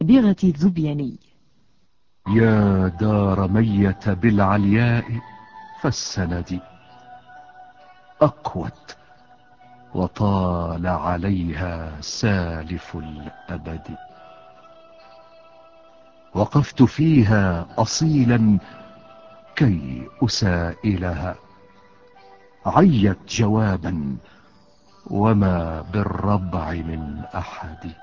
بغة الذبياني. يا دار ميت بالعلياء فالسند أقوت وطال عليها سالف الأبد. وقفت فيها أصيلا كي أسائلها، عيت جوابا وما بالربع من أحد،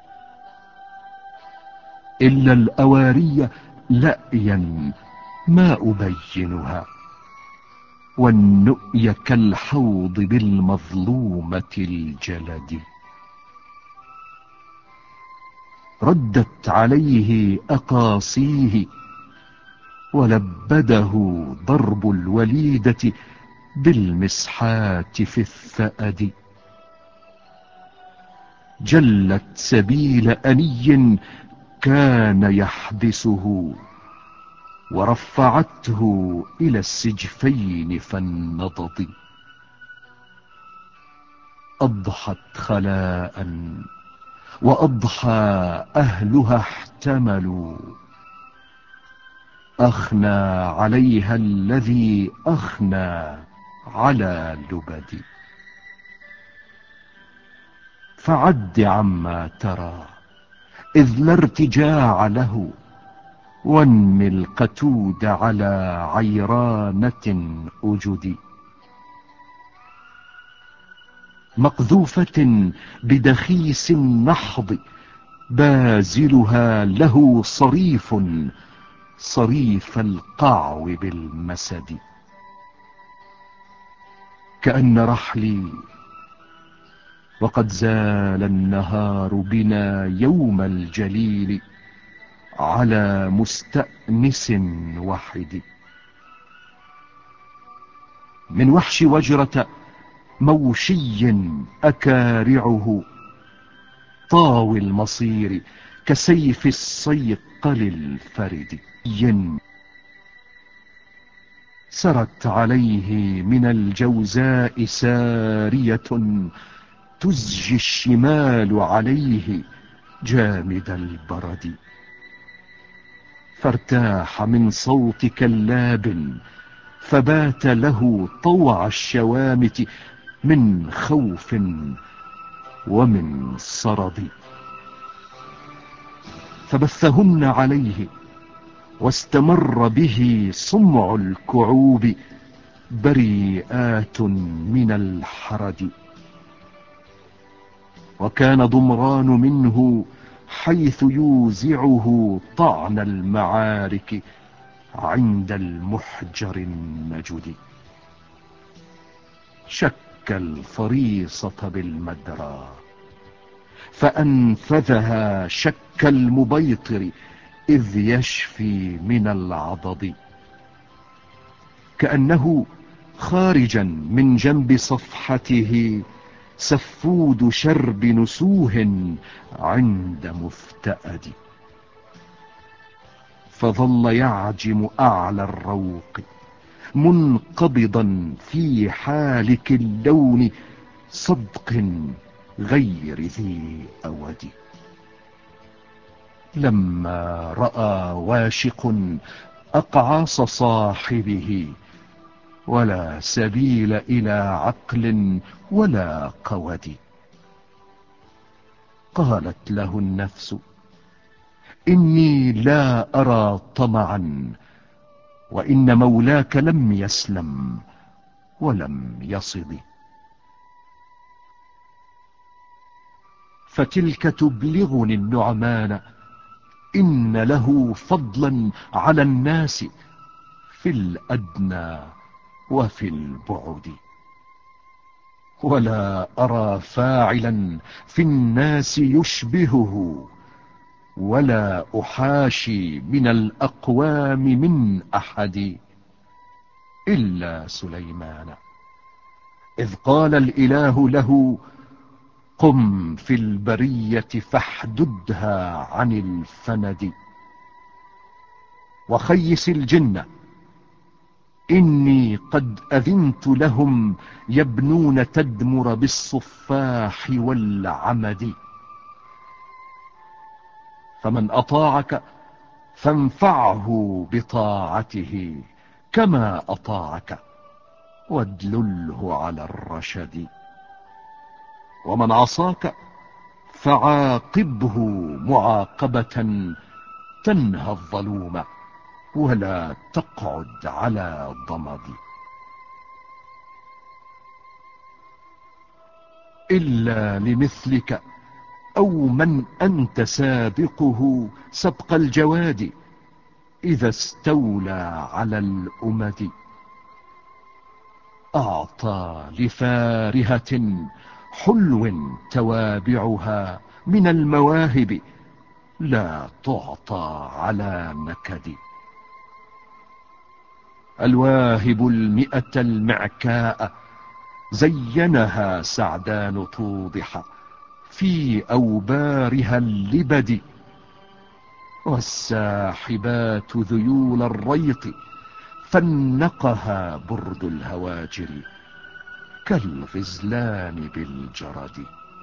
إلا الأواري لأيا ما أبينها، والنؤي كالحوض بالمظلومة الجلد. ردت عليه أقاصيه ولبده ضرب الوليدة بالمسحات في الثأد. جلت سبيل أني كان يحبسه، ورفعته إلى السجفين فالنضد. أضحت خلاء وأضحى أهلها احتملوا، أخنى عليها الذي أخنى على لبد. فعد عما ترى إذ لا ارتجاع له، وانم القتود على عيرانة أجد. مقذوفة بدخيس النحض بازلها له صريف، صريف القعو بالمسد. كأن رحلي وقد زال النهار بنا يوم الجليل على مستأنس وحد. من وحش وجرة موشي أكارعه طاوي المصير كسيف الصيقل الفرد. سرت عليه من الجوزاء سارية تزجي الشمال عليه جامد البرد. فارتاح من صوت كلاب فبات له طوع الشوامت من خوف ومن صرد. فبثهن عليه واستمر به صمع الكعوب بريئات من الحرد. وكان ضمران منه حيث يوزعه طعن المعارك عند المحجر النجد. شك الفريصة بالمدرى فأنفذها شك المبيطر إذ يشفي من العضد. كأنه خارجا من جنب صفحته سفود شرب نسوه عند مفتأد. فظل يعجم أعلى الروق منقبضا في حالك اللون صدق غير ذي أود. لما رأى واشق أقعاص صاحبه ولا سبيل إلى عقل ولا قود، قالت له النفس إني لا أرى طمعا، وإن مولاك لم يسلم ولم يصد. فتلك تبلغني النعمان إن له فضلا على الناس في الأدنى وفي البعد. ولا أرى فاعلا في الناس يشبهه، ولا أحاشي من الأقوام من أحد إلا سليمان، إذ قال الإله له قم في البرية فاحددها عن الفند. وخيس الجنة إني قد أذنت لهم يبنون تدمر بالصفاح والعمد. فمن أطاعك فانفعه بطاعته كما أطاعك، وادلله على الرشد. ومن عصاك فعاقبه معاقبة تنهى الظلوم، ولا تقعد على ضمد. إلا لمثلك أو من أنت سابقه سبق الجواد، إذا استولى على الأمد. أعطى لفارهة حلو توابعها من المواهب، لا تعطى على نكد. الواهب المئة المعكاء زينها سعدان توضح في أوبارها اللبد. والساحبات ذيول الريط فنقها برد الهواجر كالغزلان بالجرد.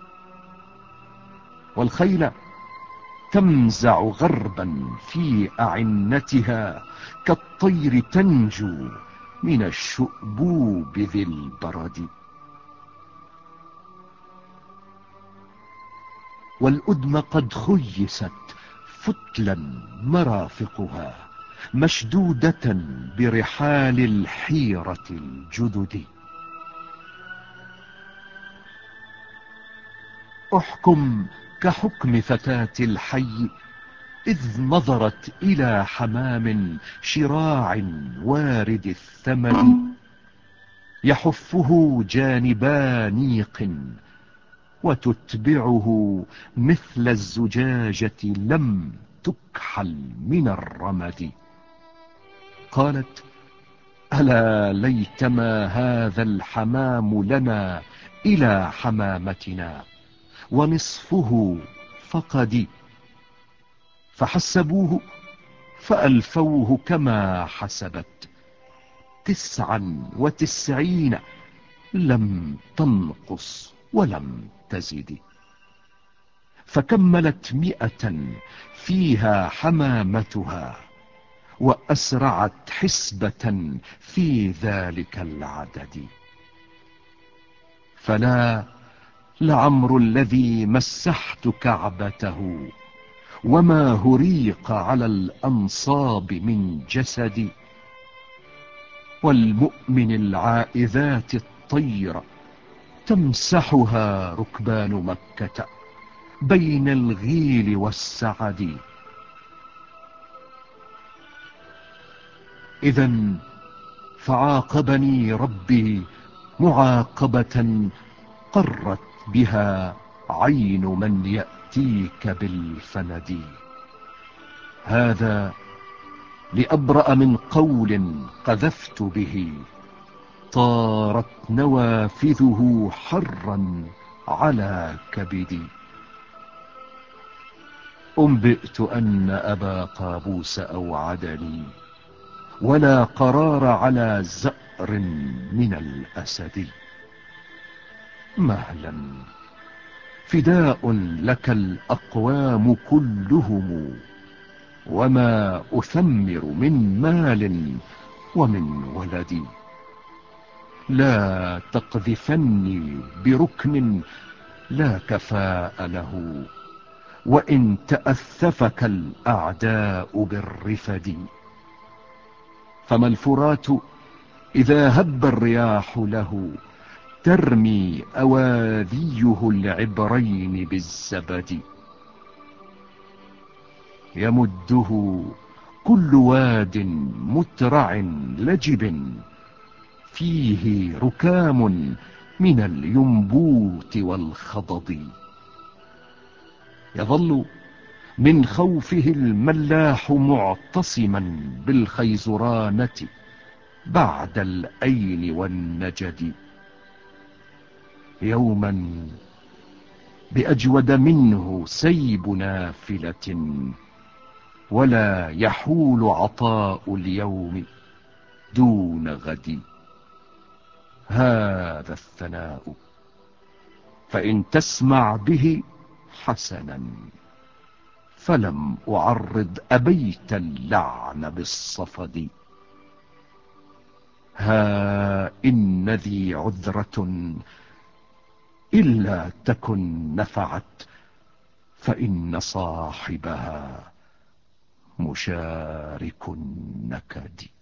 والخيل تمزع غربا في أعنتها كالطير تنجو من الشؤبوب ذي البرد. والأدم قد خيست فتلا مرافقها مشدودة برحال الحيرة الجدد. احكم كحكم فتاة الحي إذ نظرت إلى حمام شراع وارد الثمد، يحفه جانبا نيق وتتبعه مثل الزجاجة لم تكحل من الرمد. قالت: ألا ليتما هذا الحمام لنا إلى حمامتنا ونصفه فقد. فحسبوه فألفوه كما حسبت 99 لم تنقص ولم تزد. فكملت 100 فيها حمامتها، وأسرعت حسبة في ذلك العدد. فلا لعمر الذي مسحت كعبته وما هريق على الأنصاب من جسدي. والمؤمن العائذات الطير تمسحها ركبان مكة بين الغيل والسعد. إذن فعاقبني ربي معاقبة قرت بها عين من يأتيك بالفند. هذا لأبرأ من قول قذفت به طارت نوافذه حرا على كبدي. أنبئت أن أبا قابوس أوعدني ولا قرار على زأر من الأسد. مهلا فداء لك الأقوام كلهم، وما أثمر من مال ومن ولدي. لا تقذفني بركن لا كفاء له، وإن تأثفك الأعداء بالرفد. فما الفرات إذا هب الرياح له ترمي أواذيه العبرين بالزبد. يمده كل واد مترع لجب فيه ركام من الينبوت والخضد. يظل من خوفه الملاح معتصما بالخيزرانة بعد الأين والنجد. يوما بأجود منه سيب نافلة، ولا يحول عطاء اليوم دون غد. هذا الثناء فإن تسمع به حسنا، فلم أعرض أبيت اللعن بالصفد. ها إن ذي عذرة إلا تكن نفعت، فإن صاحبها مشارك النكد.